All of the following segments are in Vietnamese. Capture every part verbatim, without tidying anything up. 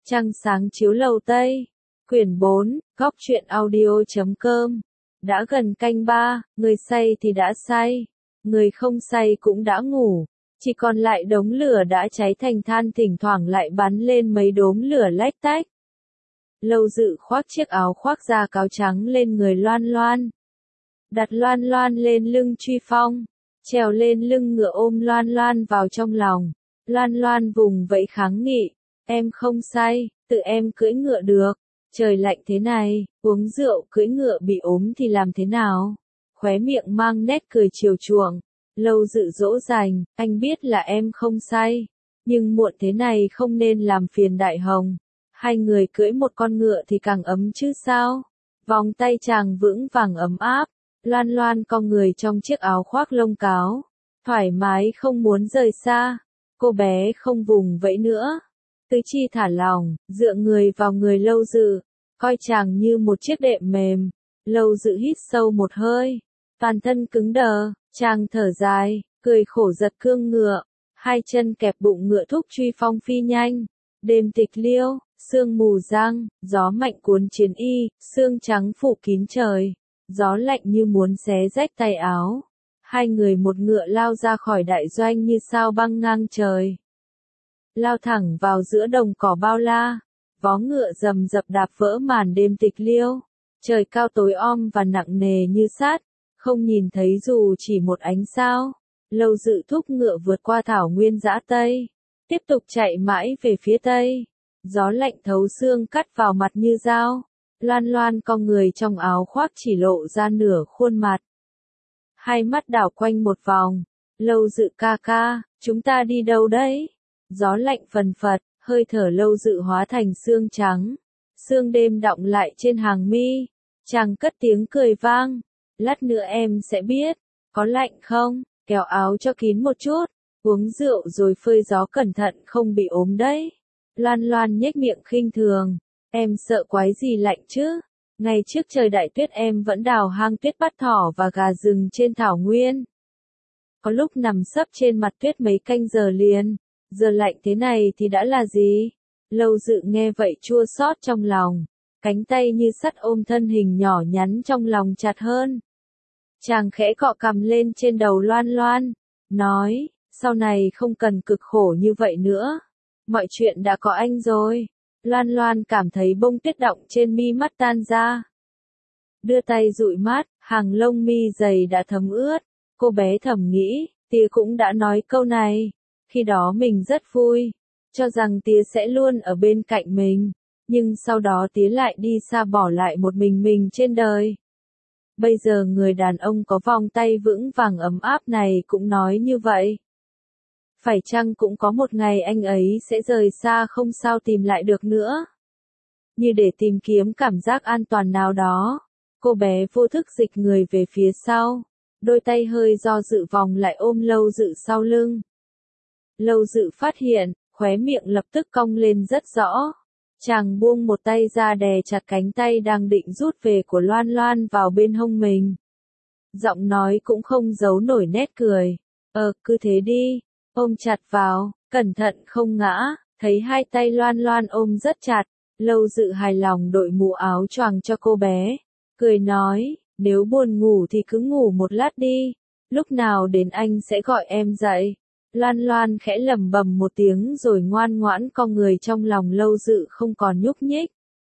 Trăng sáng chiếu lầu Tây. Quyển bốn, góc truyện audio chấm com. Đã gần canh ba, người say thì đã say, người không say cũng đã ngủ. Chỉ còn lại đống lửa đã cháy thành than, thỉnh thoảng lại bắn lên mấy đốm lửa lách tách. Lâu Dự khoác chiếc áo khoác da cáo trắng lên người Loan Loan. Đặt Loan Loan lên lưng Truy Phong. Trèo lên lưng ngựa ôm Loan Loan vào trong lòng. Loan Loan vùng vẫy kháng nghị. Em không say, tự em cưỡi ngựa được. Trời lạnh thế này, uống rượu cưỡi ngựa bị ốm thì làm thế nào? Khóe miệng mang nét cười chiều chuộng. Lâu Dự dỗ dành, anh biết là em không say. Nhưng muộn thế này không nên làm phiền Đại Hồng. Hai người cưỡi một con ngựa thì càng ấm chứ sao? Vòng tay chàng vững vàng ấm áp. Loan Loan cong người trong chiếc áo khoác lông cáo. Thoải mái không muốn rời xa. Cô bé không vùng vẫy nữa. Tứ chi thả lỏng, dựa người vào người Lâu Dự. Coi chàng như một chiếc đệm mềm. Lâu Dự hít sâu một hơi. Toàn thân cứng đờ, chàng thở dài, cười khổ giật cương ngựa. Hai chân kẹp bụng ngựa thúc Truy Phong phi nhanh. Đêm tịch liêu, sương mù giăng, gió mạnh cuốn chiến y, sương trắng phủ kín trời. Gió lạnh như muốn xé rách tay áo. Hai người một ngựa lao ra khỏi đại doanh như sao băng ngang trời. Lao thẳng vào giữa đồng cỏ bao la. Vó ngựa rầm rập đạp vỡ màn đêm tịch liêu. Trời cao tối om và nặng nề như sát. Không nhìn thấy dù chỉ một ánh sao. Lâu Dự thúc ngựa vượt qua thảo nguyên dã Tây. Tiếp tục chạy mãi về phía Tây. Gió lạnh thấu xương cắt vào mặt như dao. Loan Loan cong người trong áo khoác chỉ lộ ra nửa khuôn mặt. Hai mắt đảo quanh một vòng. Lâu Dự ca ca, chúng ta đi đâu đấy? Gió lạnh phần phật, hơi thở Lâu Dự hóa thành sương trắng. Sương đêm đọng lại trên hàng mi. Chàng cất tiếng cười vang. Lát nữa em sẽ biết. Có lạnh không? Kéo áo cho kín một chút. Uống rượu rồi phơi gió cẩn thận không bị ốm đấy. Loan Loan nhếch miệng khinh thường. Em sợ quái gì lạnh chứ? Ngày trước trời đại tuyết em vẫn đào hang tuyết bắt thỏ và gà rừng trên thảo nguyên. Có lúc nằm sấp trên mặt tuyết mấy canh giờ liền. Giờ lạnh thế này thì đã là gì? Lâu Dự nghe vậy chua xót trong lòng. Cánh tay như sắt ôm thân hình nhỏ nhắn trong lòng chặt hơn. Chàng khẽ cọ cằm lên trên đầu Loan Loan. Nói, sau này không cần cực khổ như vậy nữa. Mọi chuyện đã có anh rồi. Loan Loan cảm thấy bông tuyết đọng trên mi mắt tan ra. Đưa tay dụi mắt, hàng lông mi dày đã thấm ướt. Cô bé thầm nghĩ, tía cũng đã nói câu này. Khi đó mình rất vui, cho rằng tía sẽ luôn ở bên cạnh mình. Nhưng sau đó tía lại đi xa bỏ lại một mình mình trên đời. Bây giờ người đàn ông có vòng tay vững vàng ấm áp này cũng nói như vậy. Phải chăng cũng có một ngày anh ấy sẽ rời xa không sao tìm lại được nữa. Như để tìm kiếm cảm giác an toàn nào đó. Cô bé vô thức dịch người về phía sau. Đôi tay hơi do dự vòng lại ôm Lâu Dự sau lưng. Lâu Dự phát hiện, khóe miệng lập tức cong lên rất rõ. Chàng buông một tay ra đè chặt cánh tay đang định rút về của Loan Loan vào bên hông mình. Giọng nói cũng không giấu nổi nét cười. Ờ, cứ thế đi. Ôm chặt vào, cẩn thận không ngã. Thấy hai tay Loan Loan ôm rất chặt. Lâu Dự hài lòng đội mũ áo choàng cho cô bé. Cười nói, nếu buồn ngủ thì cứ ngủ một lát đi. Lúc nào đến anh sẽ gọi em dậy. Loan Loan khẽ lẩm bẩm một tiếng rồi ngoan ngoãn cong người trong lòng Lâu Dự không còn nhúc nhích.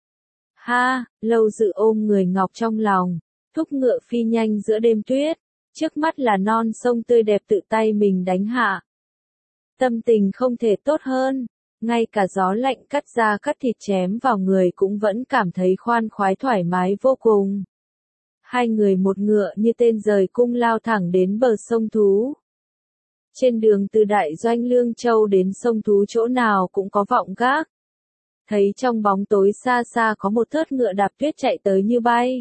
Ha, Lâu Dự ôm người ngọc trong lòng, thúc ngựa phi nhanh giữa đêm tuyết. Trước mắt là non sông tươi đẹp tự tay mình đánh hạ. Tâm tình không thể tốt hơn. Ngay cả gió lạnh cắt da cắt thịt chém vào người cũng vẫn cảm thấy khoan khoái thoải mái vô cùng. Hai người một ngựa như tên rời cung lao thẳng đến bờ sông Thú. Trên đường từ đại doanh Lương Châu đến sông Thú chỗ nào cũng có vọng gác. Thấy trong bóng tối xa xa có một thớt ngựa đạp tuyết chạy tới như bay.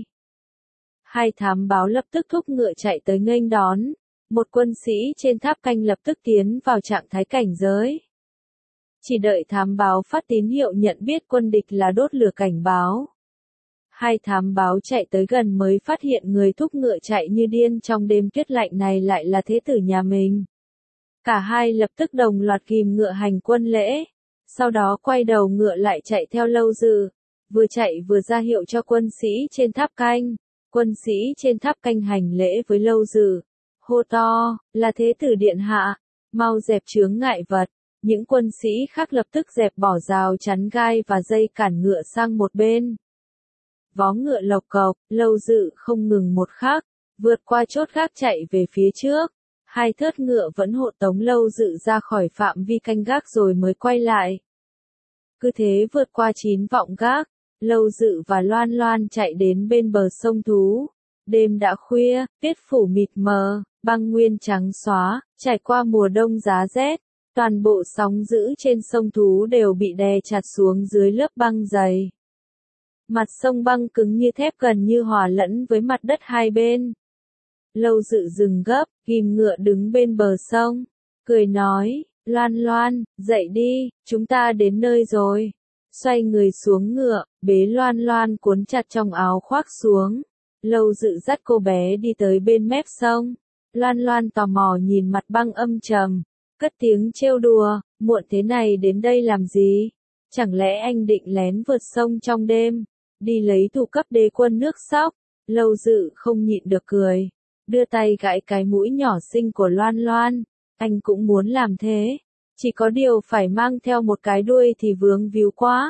Hai thám báo lập tức thúc ngựa chạy tới nghênh đón. Một quân sĩ trên tháp canh lập tức tiến vào trạng thái cảnh giới. Chỉ đợi thám báo phát tín hiệu nhận biết quân địch là đốt lửa cảnh báo. Hai thám báo chạy tới gần mới phát hiện người thúc ngựa chạy như điên trong đêm tuyết lạnh này lại là thế tử nhà mình. Cả hai lập tức đồng loạt kìm ngựa hành quân lễ. sau đó quay đầu ngựa lại chạy theo Lâu Dự, vừa chạy vừa ra hiệu cho quân sĩ trên tháp canh. Quân sĩ trên tháp canh hành lễ với Lâu Dự, hô to, là thế tử điện hạ, mau dẹp chướng ngại vật. Những quân sĩ khác lập tức dẹp bỏ rào chắn gai và dây cản ngựa sang một bên. Vó ngựa lộc cộc, Lâu Dự không ngừng một khắc, vượt qua chốt gác chạy về phía trước. Hai thớt ngựa vẫn hộ tống Lâu Dự ra khỏi phạm vi canh gác rồi mới quay lại. Cứ thế vượt qua chín vọng gác, Lâu Dự và Loan Loan chạy đến bên bờ sông Thú. Đêm đã khuya, tuyết phủ mịt mờ, băng nguyên trắng xóa, trải qua mùa đông giá rét. Toàn bộ sóng dữ trên sông Thú đều bị đè chặt xuống dưới lớp băng dày. Mặt sông băng cứng như thép gần như hòa lẫn với mặt đất hai bên. Lâu Dự dừng gấp, ghim ngựa đứng bên bờ sông, cười nói, Loan Loan, dậy đi, chúng ta đến nơi rồi. Xoay người xuống ngựa, bế Loan Loan cuốn chặt trong áo khoác xuống. Lâu Dự dắt cô bé đi tới bên mép sông. Loan Loan tò mò nhìn mặt băng âm trầm, cất tiếng trêu đùa, muộn thế này đến đây làm gì? Chẳng lẽ anh định lén vượt sông trong đêm, đi lấy thủ cấp đế quân nước Sóc? Lâu Dự không nhịn được cười, đưa tay gãi cái mũi nhỏ xinh của Loan Loan. Anh cũng muốn làm thế, chỉ có điều phải mang theo một cái đuôi thì vướng víu quá.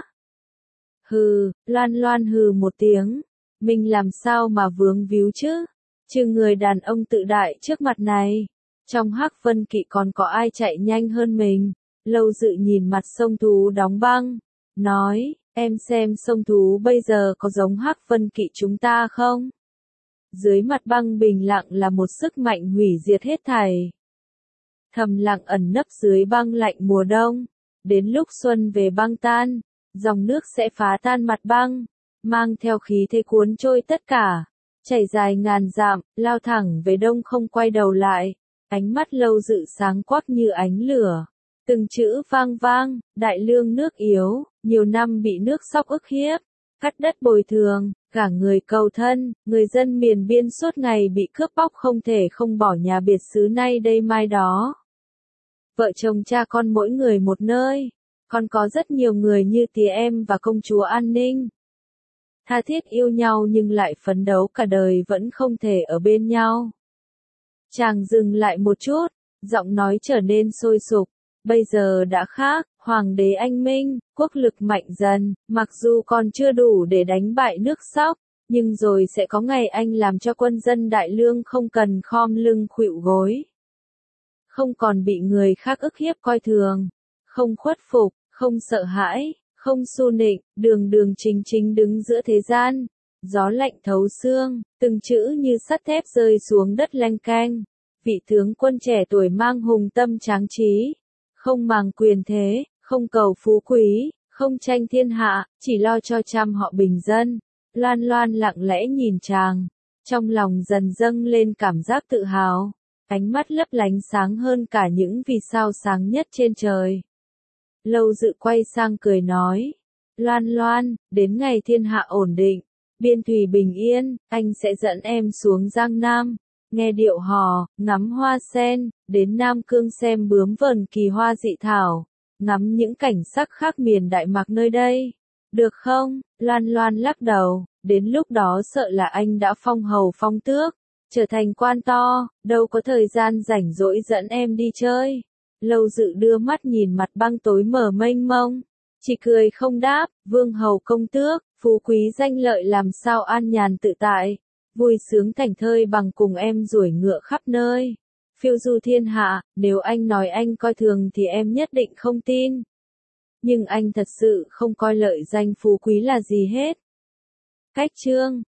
Hừ, Loan Loan hừ một tiếng, mình làm sao mà vướng víu chứ? Chứ người đàn ông tự đại trước mặt này, trong Hắc Vân Kỵ còn có ai chạy nhanh hơn mình? Lâu Dự nhìn mặt sông Thú đóng băng, nói, em xem sông Thú bây giờ có giống Hắc Vân Kỵ chúng ta không? Dưới mặt băng bình lặng là một sức mạnh hủy diệt hết thảy. Thầm lặng ẩn nấp dưới băng lạnh mùa đông. Đến lúc xuân về băng tan, dòng nước sẽ phá tan mặt băng, mang theo khí thế cuốn trôi tất cả, chảy dài ngàn dặm, lao thẳng về đông không quay đầu lại. Ánh mắt Lâu Dự sáng quắc như ánh lửa. Từng chữ vang vang, đại lương nước yếu, nhiều năm bị nước Sóc ức hiếp, cắt đất bồi thường, cả người cầu thân, người dân miền biên suốt ngày bị cướp bóc không thể không bỏ nhà biệt xứ nay đây mai đó. Vợ chồng cha con mỗi người một nơi, còn có rất nhiều người như tía em và công chúa An Ninh. Tha thiết yêu nhau nhưng lại phấn đấu cả đời vẫn không thể ở bên nhau. Chàng dừng lại một chút, giọng nói trở nên sôi sục. Bây giờ đã khác, Hoàng đế anh minh, quốc lực mạnh dần, mặc dù còn chưa đủ để đánh bại nước Sóc, nhưng rồi sẽ có ngày anh làm cho quân dân Đại Lương không cần khom lưng khuỵu gối. Không còn bị người khác ức hiếp coi thường, không khuất phục, không sợ hãi, không xu nịnh, đường đường chính chính đứng giữa thế gian. Gió lạnh thấu xương, từng chữ như sắt thép rơi xuống đất lanh canh. Vị tướng quân trẻ tuổi mang hùng tâm tráng trí, không màng quyền thế, không cầu phú quý, không tranh thiên hạ, chỉ lo cho trăm họ bình dân. Loan Loan lặng lẽ nhìn chàng, trong lòng dần dâng lên cảm giác tự hào, ánh mắt lấp lánh sáng hơn cả những vì sao sáng nhất trên trời. Lâu Dự quay sang cười nói, Loan Loan, đến ngày thiên hạ ổn định, biên thùy bình yên, anh sẽ dẫn em xuống Giang Nam, nghe điệu hò, ngắm hoa sen, đến Nam Cương xem bướm vờn kỳ hoa dị thảo, ngắm những cảnh sắc khác miền Đại Mạc nơi đây. Được không? Loan Loan lắc đầu, đến lúc đó sợ là anh đã phong hầu phong tước, trở thành quan to, đâu có thời gian rảnh rỗi dẫn em đi chơi. Lâu Dự đưa mắt nhìn mặt băng tối mờ mênh mông, chỉ cười không đáp, vương hầu công tước, phú quý danh lợi làm sao an nhàn tự tại, vui sướng thảnh thơi bằng cùng em ruổi ngựa khắp nơi, phiêu du thiên hạ. Nếu anh nói anh coi thường thì em nhất định không tin. Nhưng anh thật sự không coi lợi danh phú quý là gì hết. Cách chương